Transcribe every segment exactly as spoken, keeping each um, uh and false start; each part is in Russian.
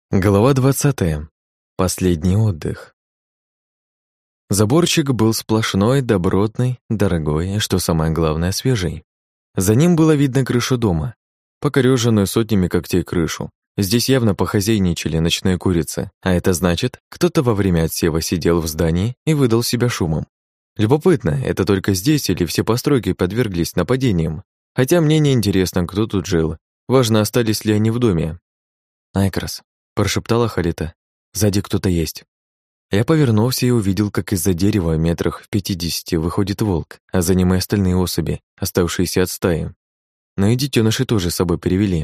Глава двадцатая. Последний отдых. Заборчик был сплошной, добротный, дорогой и, что самое главное, свежий. За ним было видно крышу дома, покорёженную сотнями когтей крышу. Здесь явно похозяйничали ночные курицы, а это значит, кто-то во время отсева сидел в здании и выдал себя шумом. Любопытно, это только здесь или все постройки подверглись нападениям? Хотя мне не интересно, кто тут жил. Важно, остались ли они в доме. Айкрас. Прошептала Халита. «Сзади кто-то есть». Я повернулся и увидел, как из-за дерева метрах в пятидесяти выходит волк, а за ним и остальные особи, оставшиеся от стаи. Но и детеныши тоже с собой перевели.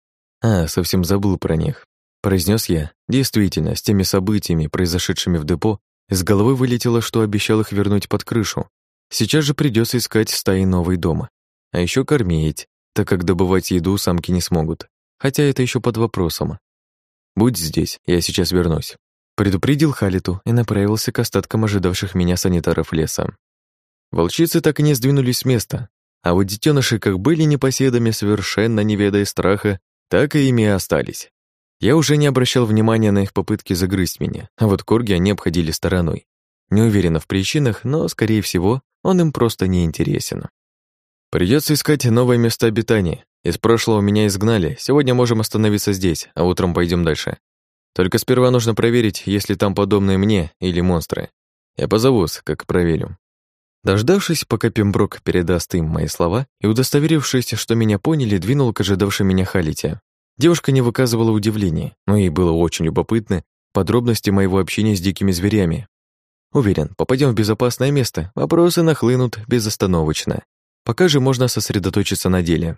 «А, совсем забыл про них», — произнес я. Действительно, с теми событиями, произошедшими в депо, из головы вылетело, что обещал их вернуть под крышу. Сейчас же придется искать стаи новый дома. А еще кормить, так как добывать еду самки не смогут. Хотя это еще под вопросом. «Будь здесь, я сейчас вернусь», — предупредил Халиту и направился к остаткам ожидавших меня санитаров леса. Волчицы так и не сдвинулись с места, а вот детеныши как были непоседами, совершенно не ведая страха, так и ими и остались. Я уже не обращал внимания на их попытки загрызть меня, а вот корги они обходили стороной. Не уверена в причинах, но, скорее всего, он им просто не интересен. Придется искать новое место обитания. Из прошлого меня изгнали, сегодня можем остановиться здесь, а утром пойдем дальше. Только сперва нужно проверить, есть ли там подобные мне или монстры. Я позовусь, как проверю». Дождавшись, пока Пемброк передаст им мои слова, и удостоверившись, что меня поняли, двинул к ожидавшей меня Халите. Девушка не выказывала удивления, но ей было очень любопытно подробности моего общения с дикими зверями. Уверен, попадем в безопасное место, вопросы нахлынут безостановочно. Пока же можно сосредоточиться на деле.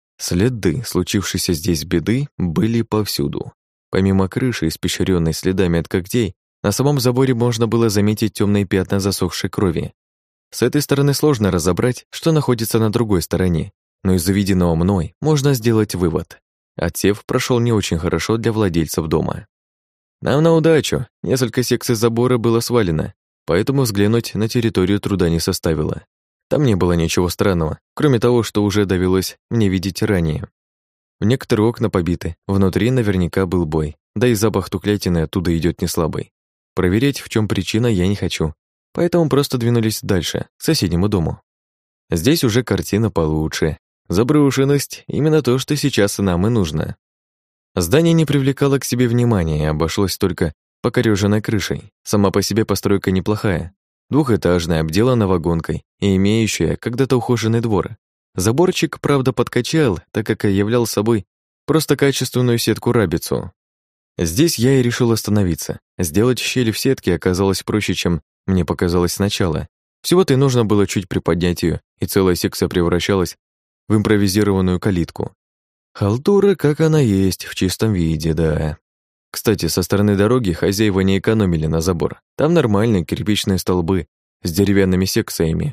Следы случившейся здесь беды были повсюду. Помимо крыши, испещрённой следами от когтей, на самом заборе можно было заметить темные пятна засохшей крови. С этой стороны сложно разобрать, что находится на другой стороне, но из увиденного мной можно сделать вывод. Отсев прошел не очень хорошо для владельцев дома. Нам на удачу, несколько секций забора было свалено, поэтому взглянуть на территорию труда не составило. Там не было ничего странного, кроме того, что уже довелось мне видеть ранее. Некоторые окна побиты, внутри наверняка был бой, да и запах тухлятины оттуда идет не слабый. Проверять, в чем причина, я не хочу, поэтому просто двинулись дальше, к соседнему дому. Здесь уже картина получше. Заброшенность — именно то, что сейчас нам и нужно. Здание не привлекало к себе внимания и обошлось только покорёженной крышей. Сама по себе постройка неплохая. Двухэтажная, обделана вагонкой и имеющая когда-то ухоженный двор. Заборчик, правда, подкачал, так как являл собой просто качественную сетку-рабицу. Здесь я и решил остановиться. Сделать щель в сетке оказалось проще, чем мне показалось сначала. Всего-то и нужно было чуть приподнять ее, и целая секция превращалась в импровизированную калитку. Халтура, как она есть, в чистом виде, да. Кстати, со стороны дороги хозяева не экономили на забор. Там нормальные кирпичные столбы с деревянными секциями.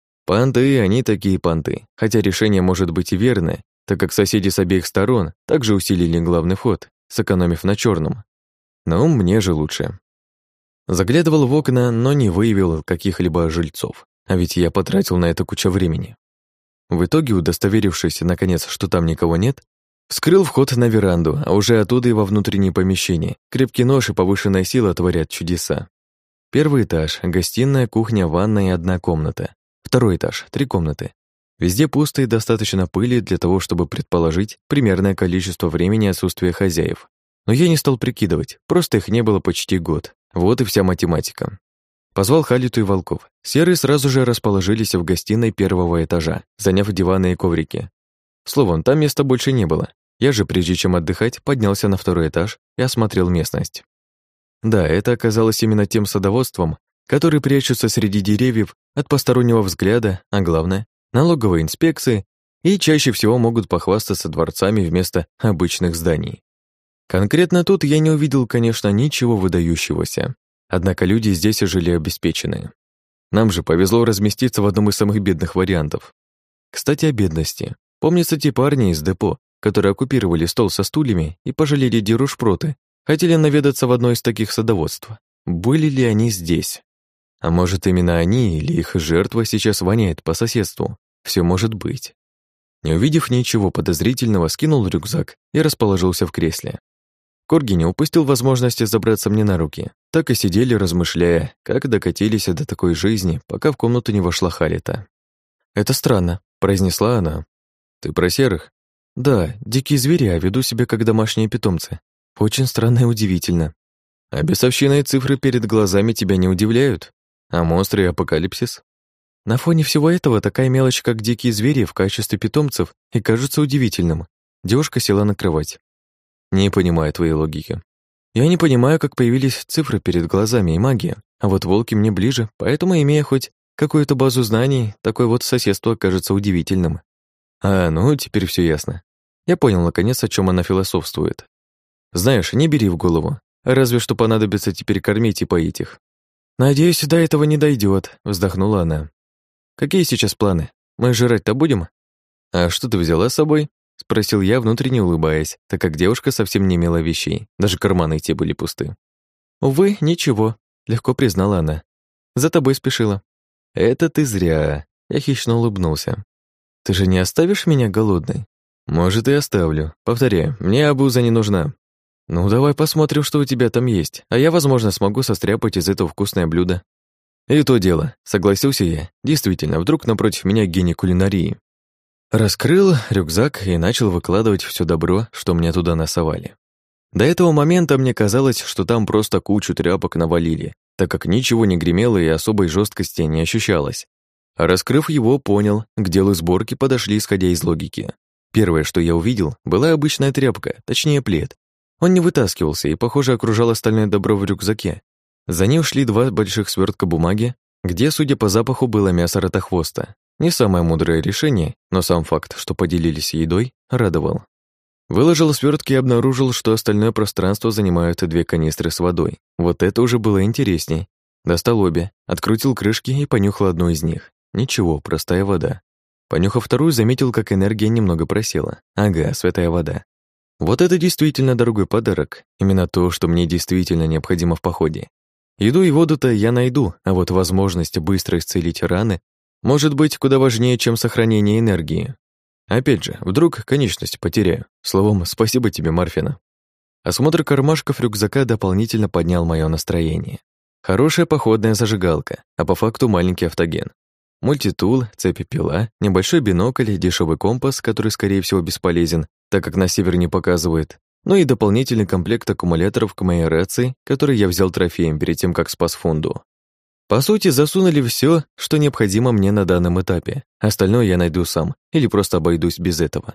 Понты, они такие понты. Хотя решение может быть и верное, так как соседи с обеих сторон также усилили главный вход, сэкономив на черном. Но мне же лучше. Заглядывал в окна, но не выявил каких-либо жильцов. А ведь я потратил на это кучу времени. В итоге, удостоверившись, наконец, что там никого нет, вскрыл вход на веранду, а уже оттуда и во внутренние помещения. Крепкий нож и повышенная сила творят чудеса. Первый этаж, гостиная, кухня, ванная и одна комната. Второй этаж, три комнаты. Везде пусто и достаточно пыли для того, чтобы предположить примерное количество времени отсутствия хозяев. Но я не стал прикидывать, просто их не было почти год. Вот и вся математика. Позвал Халиту и волков. Серые сразу же расположились в гостиной первого этажа, заняв диваны и коврики. Словом, там места больше не было. Я же, прежде чем отдыхать, поднялся на второй этаж и осмотрел местность. Да, это оказалось именно тем садоводством, который прячется среди деревьев от постороннего взгляда, а главное, налоговой инспекции, и чаще всего могут похвастаться дворцами вместо обычных зданий. Конкретно тут я не увидел, конечно, ничего выдающегося. Однако люди здесь жили обеспеченные. Нам же повезло разместиться в одном из самых бедных вариантов. Кстати, о бедности. Помнится, те парни из депо, которые оккупировали стол со стульями и пожалели дирушпроты, хотели наведаться в одно из таких садоводств. Были ли они здесь? А может, именно они или их жертва сейчас воняет по соседству? Все может быть. Не увидев ничего подозрительного, скинул рюкзак и расположился в кресле. Корги не упустил возможности забраться мне на руки. Так и сидели, размышляя, как докатились до такой жизни, пока в комнату не вошла Халита. «Это странно», — произнесла она. «Ты про серых?» «Да, дикие звери, а веду себя как домашние питомцы. Очень странно и удивительно». «А бесовщина и цифры перед глазами тебя не удивляют? А монстры и апокалипсис?» «На фоне всего этого такая мелочь, как дикие звери в качестве питомцев, и кажется удивительным». Девушка села на кровать. «Не понимаю твоей логики. Я не понимаю, как появились цифры перед глазами и магия, а вот волки мне ближе, поэтому, имея хоть какую-то базу знаний, такое вот соседство кажется удивительным». «А, ну, теперь все ясно». Я понял, наконец, о чем она философствует. «Знаешь, не бери в голову. Разве что понадобится теперь кормить и поить их». «Надеюсь, до этого не дойдет», — вздохнула она. «Какие сейчас планы? Мы жрать-то будем?» «А что ты взяла с собой?» — спросил я, внутренне улыбаясь, так как девушка совсем не имела вещей, даже карманы те были пусты. «Увы, ничего», — легко признала она. «За тобой спешила». «Это ты зря», — я хищно улыбнулся. «Ты же не оставишь меня голодной?» «Может, и оставлю. Повторяю, мне обуза не нужна». «Ну, давай посмотрим, что у тебя там есть, а я, возможно, смогу состряпать из этого вкусное блюдо». «И то дело», — согласился я. Действительно, вдруг напротив меня гений кулинарии. Раскрыл рюкзак и начал выкладывать все добро, что мне туда насовали. До этого момента мне казалось, что там просто кучу тряпок навалили, так как ничего не гремело и особой жесткости не ощущалось. А раскрыв его, понял, к делу сборки подошли, исходя из логики. Первое, что я увидел, была обычная тряпка, точнее плед. Он не вытаскивался и, похоже, окружал остальное добро в рюкзаке. За ним шли два больших свертка бумаги, где, судя по запаху, было мясо ротохвоста. Не самое мудрое решение, но сам факт, что поделились едой, радовал. Выложил свертки и обнаружил, что остальное пространство занимают две канистры с водой. Вот это уже было интересней. Достал обе, открутил крышки и понюхал одну из них. Ничего, простая вода. Понюхав вторую, заметил, как энергия немного просела. Ага, святая вода. Вот это действительно дорогой подарок. Именно то, что мне действительно необходимо в походе. Еду и воду-то я найду, а вот возможность быстро исцелить раны может быть куда важнее, чем сохранение энергии. Опять же, вдруг конечность потеряю. Словом, спасибо тебе, Марфина. Осмотр кармашков рюкзака дополнительно поднял мое настроение. Хорошая походная зажигалка, а по факту маленький автоген. Мультитул, цепь-пила, небольшой бинокль, дешевый компас, который, скорее всего, бесполезен, так как на север не показывает, ну и дополнительный комплект аккумуляторов к моей рации, который я взял трофеем перед тем, как спас Фунду. По сути, засунули все, что необходимо мне на данном этапе. Остальное я найду сам или просто обойдусь без этого.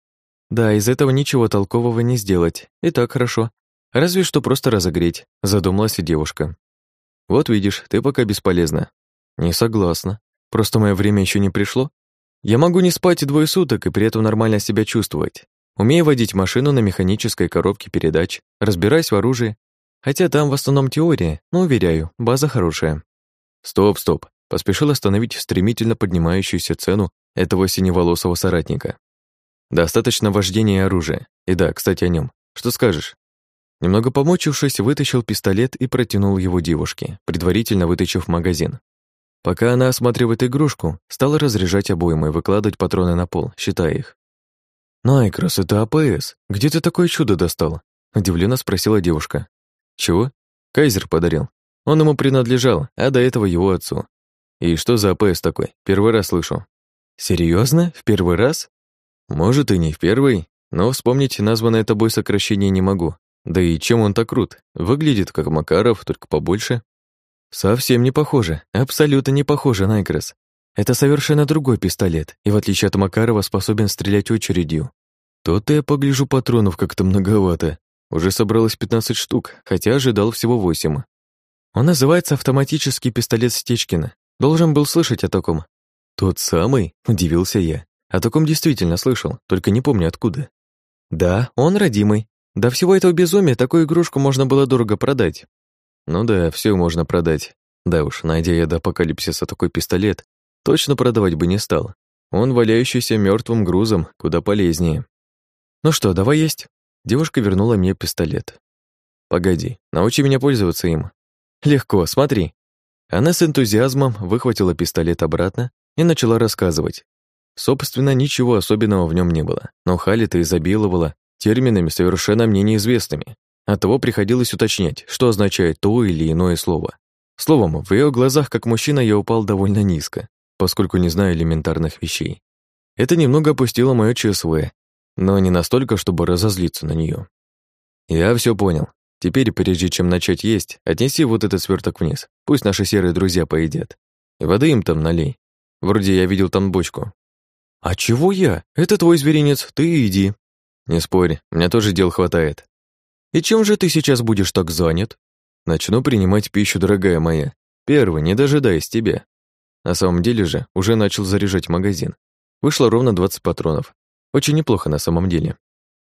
Да, из этого ничего толкового не сделать. И так хорошо. Разве что просто разогреть, задумалась и девушка. Вот видишь, ты пока бесполезна. Не согласна. Просто мое время еще не пришло. Я могу не спать и двое суток и при этом нормально себя чувствовать. Умею водить машину на механической коробке передач, разбираюсь в оружии. Хотя там в основном теория, но, уверяю, база хорошая. Стоп, стоп. Поспешил остановить стремительно поднимающуюся цену этого синеволосого соратника. Достаточно вождения и оружия. И да, кстати, о нем. Что скажешь? Немного помочившись, вытащил пистолет и протянул его девушке, предварительно вытащив магазин. Пока она осматривает игрушку, стала разряжать обоймы и выкладывать патроны на пол, считая их. «Найкрос, это АПС. Где ты такое чудо достал?» Удивленно спросила девушка. «Чего?» Кайзер подарил. Он ему принадлежал, а до этого его отцу. И что за АПС такой? Первый раз слышу. Серьезно? В первый раз? Может, и не в первый, но вспомнить названное тобой сокращение не могу. Да и чем он так крут? Выглядит как Макаров, только побольше. Совсем не похоже, абсолютно не похоже, Найкрос. Это совершенно другой пистолет, и в отличие от Макарова способен стрелять очередью. То-то я погляжу, патронов как-то многовато. Уже собралось пятнадцать штук, хотя ожидал всего восемь. Он называется автоматический пистолет Стечкина. Должен был слышать о таком. Тот самый? Удивился я. О таком действительно слышал, только не помню откуда. Да, он родимый. До всего этого безумия такую игрушку можно было дорого продать. Ну да, все можно продать. Да уж, найдя я до апокалипсиса такой пистолет, точно продавать бы не стал. Он, валяющийся мертвым грузом, куда полезнее. Ну что, давай есть. Девушка вернула мне пистолет. Погоди, научи меня пользоваться им. Легко, смотри. Она с энтузиазмом выхватила пистолет обратно и начала рассказывать. Собственно, ничего особенного в нем не было, но Халита изобиловала терминами, совершенно мне неизвестными. Оттого приходилось уточнять, что означает то или иное слово. Словом, в ее глазах, как мужчина, я упал довольно низко, поскольку не знаю элементарных вещей. Это немного опустило моё ЧСВ, но не настолько, чтобы разозлиться на нее. Я все понял. Теперь, прежде чем начать есть, отнеси вот этот сверток вниз. Пусть наши серые друзья поедят. И воды им там налей. Вроде я видел там бочку. А чего я? Это твой зверинец, ты иди. Не спорь, у меня тоже дел хватает. И чем же ты сейчас будешь так занят? Начну принимать пищу, дорогая моя. Первый, не дожидаясь тебя. На самом деле же, уже начал заряжать магазин. Вышло ровно двадцать патронов. Очень неплохо на самом деле.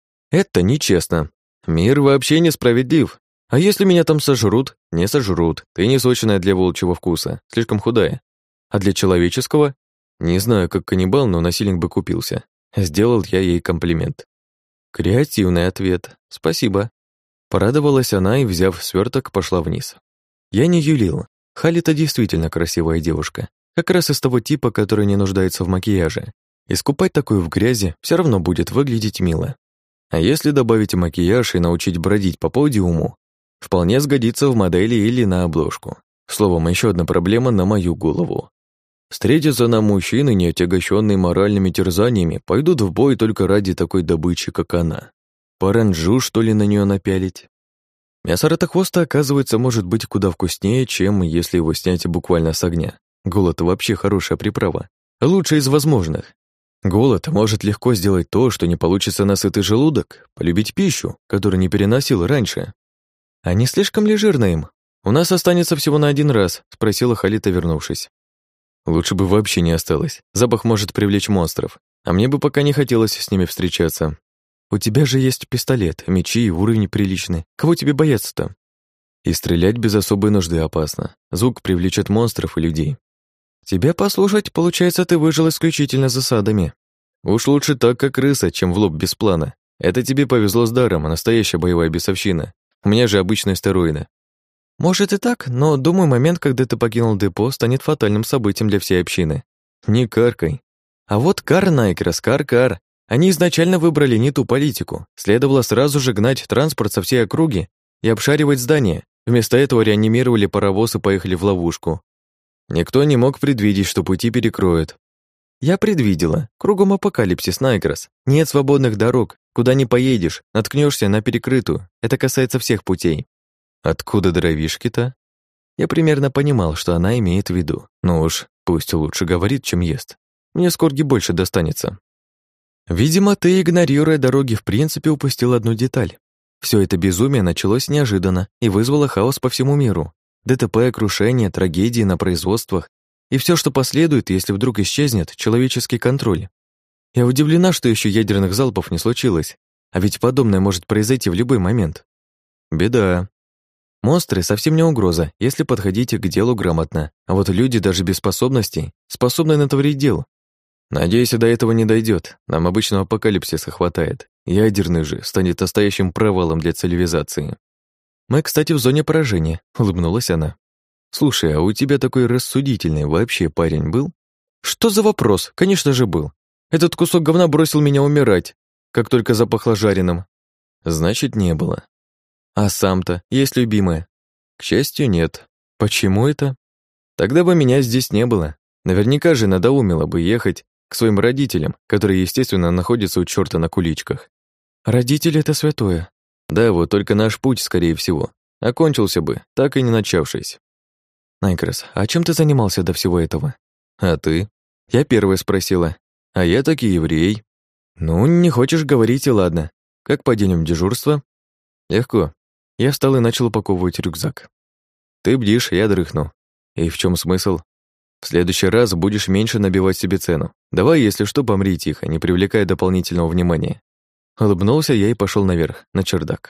Это нечестно. Мир вообще несправедлив. А если меня там сожрут? Не сожрут. Ты не сочная для волчьего вкуса, слишком худая. А для человеческого? Не знаю, как каннибал, но насильник бы купился. Сделал я ей комплимент. Креативный ответ. Спасибо. Порадовалась она и, взяв сверток, пошла вниз. Я не юлил. Халита действительно красивая девушка. Как раз из того типа, который не нуждается в макияже. Искупать такую в грязи все равно будет выглядеть мило. А если добавить макияж и научить бродить по подиуму, вполне сгодится в модели или на обложку. Словом, еще одна проблема на мою голову. Встретятся нам мужчины, не отягощенные моральными терзаниями, пойдут в бой только ради такой добычи, как она. Паранджу, что ли, на нее напялить? Мясо ротохвоста, оказывается, может быть куда вкуснее, чем если его снять буквально с огня. Голод вообще хорошая приправа. Лучшая из возможных. Голод может легко сделать то, что не получится на сытый желудок, полюбить пищу, которую не переносил раньше. А не слишком ли жирно им? У нас останется всего на один раз, спросила Халита, вернувшись. Лучше бы вообще не осталось. Запах может привлечь монстров, а мне бы пока не хотелось с ними встречаться. У тебя же есть пистолет, мечи, уровень приличный. Кого тебе бояться-то? И стрелять без особой нужды опасно. Звук привлечет монстров и людей. Тебя послушать, получается, ты выжил исключительно засадами. Уж лучше так, как крыса, чем в лоб без плана. Это тебе повезло с даром, настоящая боевая бесовщина. У меня же обычная стероиды. Может и так, но, думаю, момент, когда ты покинул депо, станет фатальным событием для всей общины. Не каркай. А вот Кар Найкрос, Кар-Кар. Они изначально выбрали не ту политику. Следовало сразу же гнать транспорт со всей округи и обшаривать здания. Вместо этого реанимировали паровоз и поехали в ловушку. Никто не мог предвидеть, что пути перекроют. Я предвидела. Кругом апокалипсис, Найкрос. Нет свободных дорог. Куда не поедешь, наткнешься на перекрытую. Это касается всех путей. Откуда дровишки-то? Я примерно понимал, что она имеет в виду. Ну уж, пусть лучше говорит, чем ест. Мне с корги больше достанется. Видимо, ты, игнорируя дороги, в принципе упустил одну деталь. Все это безумие началось неожиданно и вызвало хаос по всему миру. ДТП, крушения, трагедии на производствах и все, что последует, если вдруг исчезнет человеческий контроль. Я удивлена, что еще ядерных залпов не случилось, а ведь подобное может произойти в любой момент. Беда. Монстры совсем не угроза, если подходите к делу грамотно, а вот люди даже без способностей способны натворить дел. Надеюсь, до этого не дойдет. Нам обычного апокалипсиса хватает. Ядерный же станет настоящим провалом для цивилизации. Мы, кстати, в зоне поражения, улыбнулась она. Слушай, а у тебя такой рассудительный вообще парень был? Что за вопрос? Конечно же был. Этот кусок говна бросил меня умирать, как только запахло жареным. Значит, не было. А сам-то есть любимая? К счастью, нет. Почему это? Тогда бы меня здесь не было. Наверняка же надоумило бы ехать к своим родителям, которые, естественно, находятся у чёрта на куличках. Родители — это святое. Да, вот только наш путь, скорее всего, окончился бы, так и не начавшись. Найкрос, а чем ты занимался до всего этого? А ты? Я первая спросила. А я таки еврей. Ну, не хочешь говорить, и ладно. Как по дням дежурства? Легко. Я встал и начал упаковывать рюкзак. Ты бдишь, я дрыхну. И в чем смысл? В следующий раз будешь меньше набивать себе цену. Давай, если что, помри тихо, не привлекая дополнительного внимания. Улыбнулся я и пошел наверх, на чердак.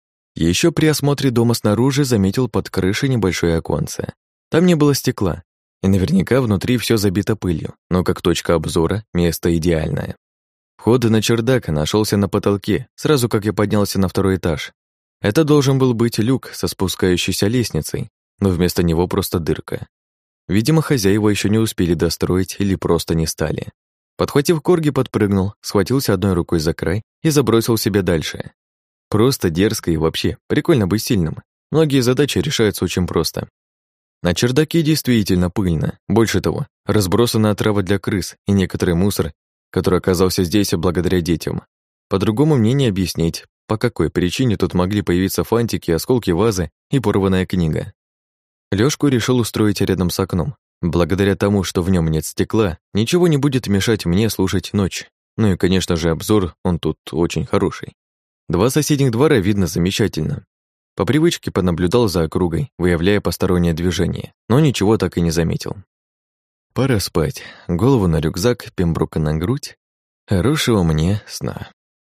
Еще при осмотре дома снаружи заметил под крышей небольшое оконце. Там не было стекла, и наверняка внутри все забито пылью, но как точка обзора место идеальное. Вход на чердак нашелся на потолке, сразу как я поднялся на второй этаж. Это должен был быть люк со спускающейся лестницей, но вместо него просто дырка. Видимо, хозяева еще не успели достроить или просто не стали. Подхватив корги, подпрыгнул, схватился одной рукой за край и забросил себя дальше. Просто, дерзко и вообще, прикольно быть сильным. Многие задачи решаются очень просто. На чердаке действительно пыльно. Больше того, разбросана отрава для крыс и некоторый мусор, который оказался здесь благодаря детям. По-другому мне не объяснить, по какой причине тут могли появиться фантики, осколки вазы и порванная книга. Лёшку решил устроить рядом с окном. Благодаря тому, что в нем нет стекла, ничего не будет мешать мне слушать ночь. Ну и, конечно же, обзор, он тут очень хороший. Два соседних двора видно замечательно. По привычке понаблюдал за округой, выявляя постороннее движение, но ничего так и не заметил. Пора спать. Голову на рюкзак, пембрука на грудь. Хорошего мне сна.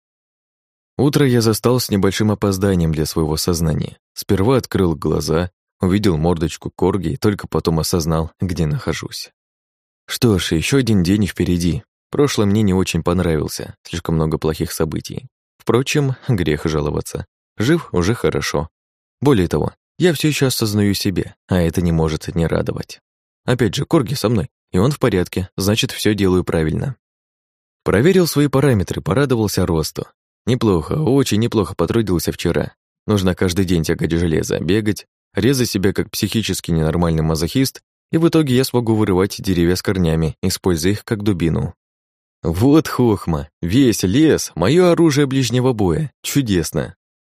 Утро я застал с небольшим опозданием для своего сознания. Сперва открыл глаза, увидел мордочку корги и только потом осознал, где нахожусь. Что ж, еще один день впереди. Прошлый мне не очень понравился, слишком много плохих событий. Впрочем, грех жаловаться. Жив уже хорошо. Более того, я все еще осознаю себя, а это не может не радовать. Опять же, корги со мной, и он в порядке, значит, все делаю правильно. Проверил свои параметры, порадовался росту. Неплохо, очень неплохо потрудился вчера. Нужно каждый день тягать железо, бегать, резать себя как психически ненормальный мазохист, и в итоге я смогу вырывать деревья с корнями, используя их как дубину. Вот хохма, весь лес, мое оружие ближнего боя, чудесно.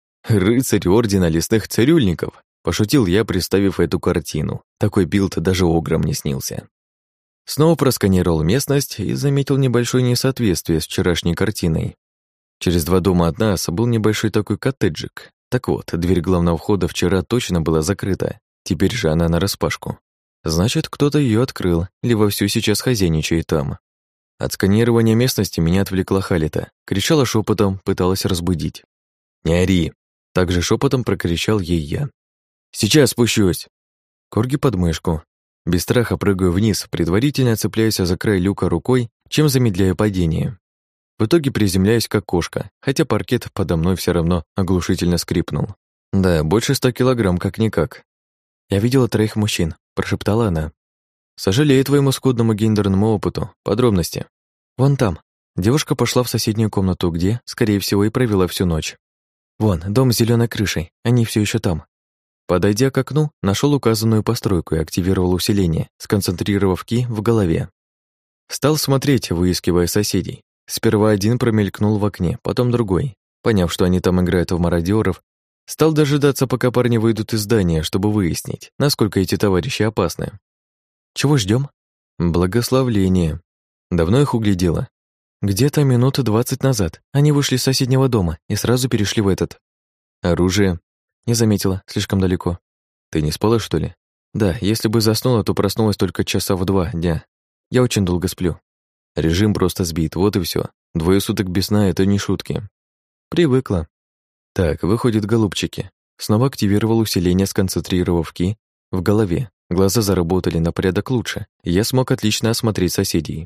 Рыцарь ордена лесных цирюльников, пошутил я, представив эту картину. Такой билд даже огром не снился. Снова просканировал местность и заметил небольшое несоответствие с вчерашней картиной. Через два дома от нас был небольшой такой коттеджик. Так вот, дверь главного входа вчера точно была закрыта, теперь же она нараспашку. Значит, кто-то ее открыл, или вовсю сейчас хозяйничает там. От сканирования местности меня отвлекла Халита. Кричала шепотом, пыталась разбудить. «Не ори!» Также шепотом прокричал ей я. «Сейчас спущусь!» Корги под мышку. Без страха прыгаю вниз, предварительно цепляюсь за край люка рукой, чем замедляю падение. В итоге приземляюсь как кошка, хотя паркет подо мной все равно оглушительно скрипнул. Да, больше ста килограмм как-никак. «Я видела троих мужчин», — прошептала она. «Сожалею твоему скудному гендерному опыту. Подробности». «Вон там». Девушка пошла в соседнюю комнату, где, скорее всего, и провела всю ночь. «Вон, дом с зеленой крышей. Они все еще там». Подойдя к окну, нашел указанную постройку и активировал усиление, сконцентрировав ки в голове. Стал смотреть, выискивая соседей. Сперва один промелькнул в окне, потом другой. Поняв, что они там играют в мародеров, стал дожидаться, пока парни выйдут из здания, чтобы выяснить, насколько эти товарищи опасны. «Чего ждем? «Благословление. Давно их углядела?» «Где-то минуты двадцать назад. Они вышли с соседнего дома и сразу перешли в этот». «Оружие?» «Не заметила, слишком далеко». «Ты не спала, что ли?» «Да, если бы заснула, то проснулась только часа в два дня. Я очень долго сплю». «Режим просто сбит, вот и все. Двое суток без сна — это не шутки». «Привыкла». «Так, выходит, голубчики». Снова активировал усиление, сконцентрировав ки в голове. Глаза заработали на порядок лучше, и я смог отлично осмотреть соседей.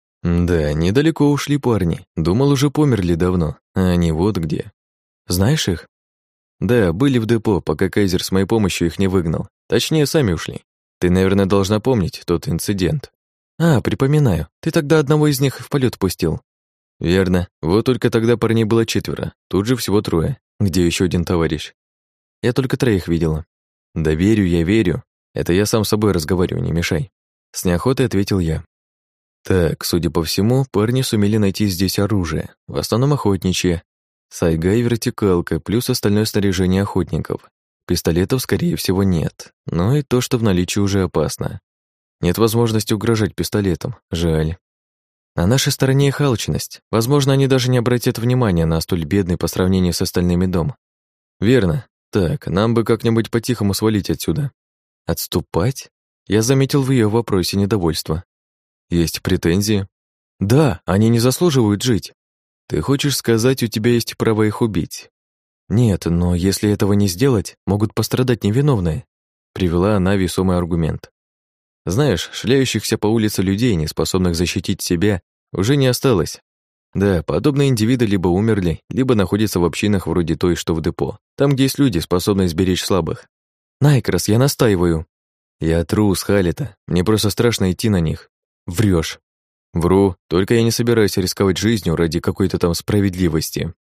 Да, недалеко ушли парни. Думал, уже померли давно, а они вот где. Знаешь их? Да, были в депо, пока Кайзер с моей помощью их не выгнал. Точнее, сами ушли. Ты, наверное, должна помнить тот инцидент. А, припоминаю. Ты тогда одного из них в полет пустил. Верно. Вот только тогда парней было четверо. Тут же всего трое. Где еще один товарищ? Я только троих видела. Да верю, я верю. Это я сам с собой разговариваю, не мешай. С неохотой ответил я. Так, судя по всему, парни сумели найти здесь оружие. В основном охотничье. Сайга и вертикалка, плюс остальное снаряжение охотников. Пистолетов, скорее всего, нет. Но и то, что в наличии, уже опасно. Нет возможности угрожать пистолетом. Жаль. На нашей стороне их алчность. Возможно, они даже не обратят внимания на столь бедный по сравнению с остальными дом. Верно. Так, нам бы как-нибудь по-тихому свалить отсюда. Отступать? Я заметил в ее вопросе недовольство. Есть претензии? Да, они не заслуживают жить. Ты хочешь сказать, у тебя есть право их убить? Нет, но если этого не сделать, могут пострадать невиновные. Привела она весомый аргумент. Знаешь, шляющихся по улице людей, не способных защитить себя, уже не осталось. Да, подобные индивиды либо умерли, либо находятся в общинах вроде той, что в депо. Там, где есть люди, способные сберечь слабых. Найкрас, я настаиваю. Я трус, Халита. Мне просто страшно идти на них. Врешь. Вру, только я не собираюсь рисковать жизнью ради какой-то там справедливости.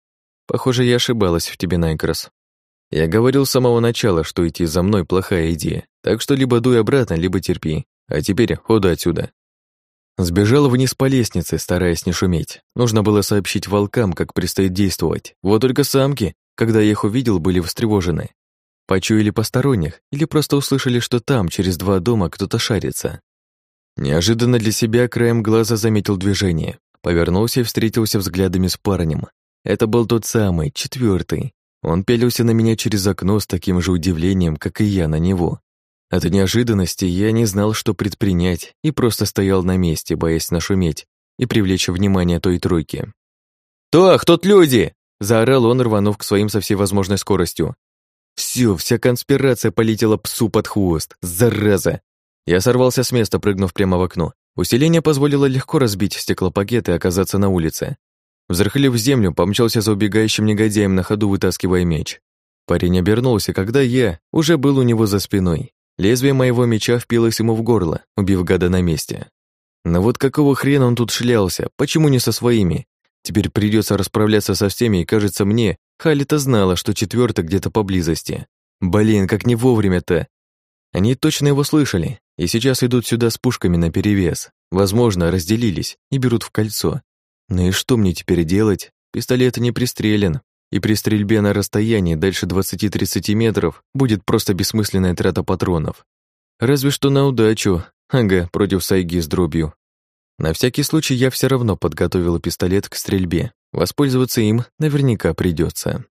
Похоже, я ошибалась в тебе, Найкрос. Я говорил с самого начала, что идти за мной плохая идея, так что либо дуй обратно, либо терпи. А теперь ходу отсюда. Сбежала вниз по лестнице, стараясь не шуметь. Нужно было сообщить волкам, как предстоит действовать. Вот только самки, когда я их увидел, были встревожены. Почуяли посторонних или просто услышали, что там, через два дома, кто-то шарится. Неожиданно для себя краем глаза заметил движение. Повернулся и встретился взглядами с парнем. Это был тот самый, четвертый. Он пялился на меня через окно с таким же удивлением, как и я на него. От неожиданности я не знал, что предпринять, и просто стоял на месте, боясь нашуметь и привлечь внимание той тройки. «Тох, тут люди!» – заорал он, рванув к своим со всей возможной скоростью. Всё, вся конспирация полетела псу под хвост. Зараза! Я сорвался с места, прыгнув прямо в окно. Усиление позволило легко разбить стеклопакет и оказаться на улице. Взрыхлив землю, помчался за убегающим негодяем, на ходу вытаскивая меч. Парень обернулся, когда я уже был у него за спиной. Лезвие моего меча впилось ему в горло, убив гада на месте. Но вот какого хрена он тут шлялся? Почему не со своими? Теперь придется расправляться со всеми, и, кажется мне, Халита знала, что четвёртый где-то поблизости. Блин, как не вовремя-то. Они точно его слышали, и сейчас идут сюда с пушками наперевес. Возможно, разделились и берут в кольцо. Ну и что мне теперь делать? Пистолет не пристрелен, и при стрельбе на расстоянии дальше двадцати-тридцати метров будет просто бессмысленная трата патронов. Разве что на удачу, ага, против сайги с дробью. На всякий случай я все равно подготовил пистолет к стрельбе. Воспользоваться им наверняка придется.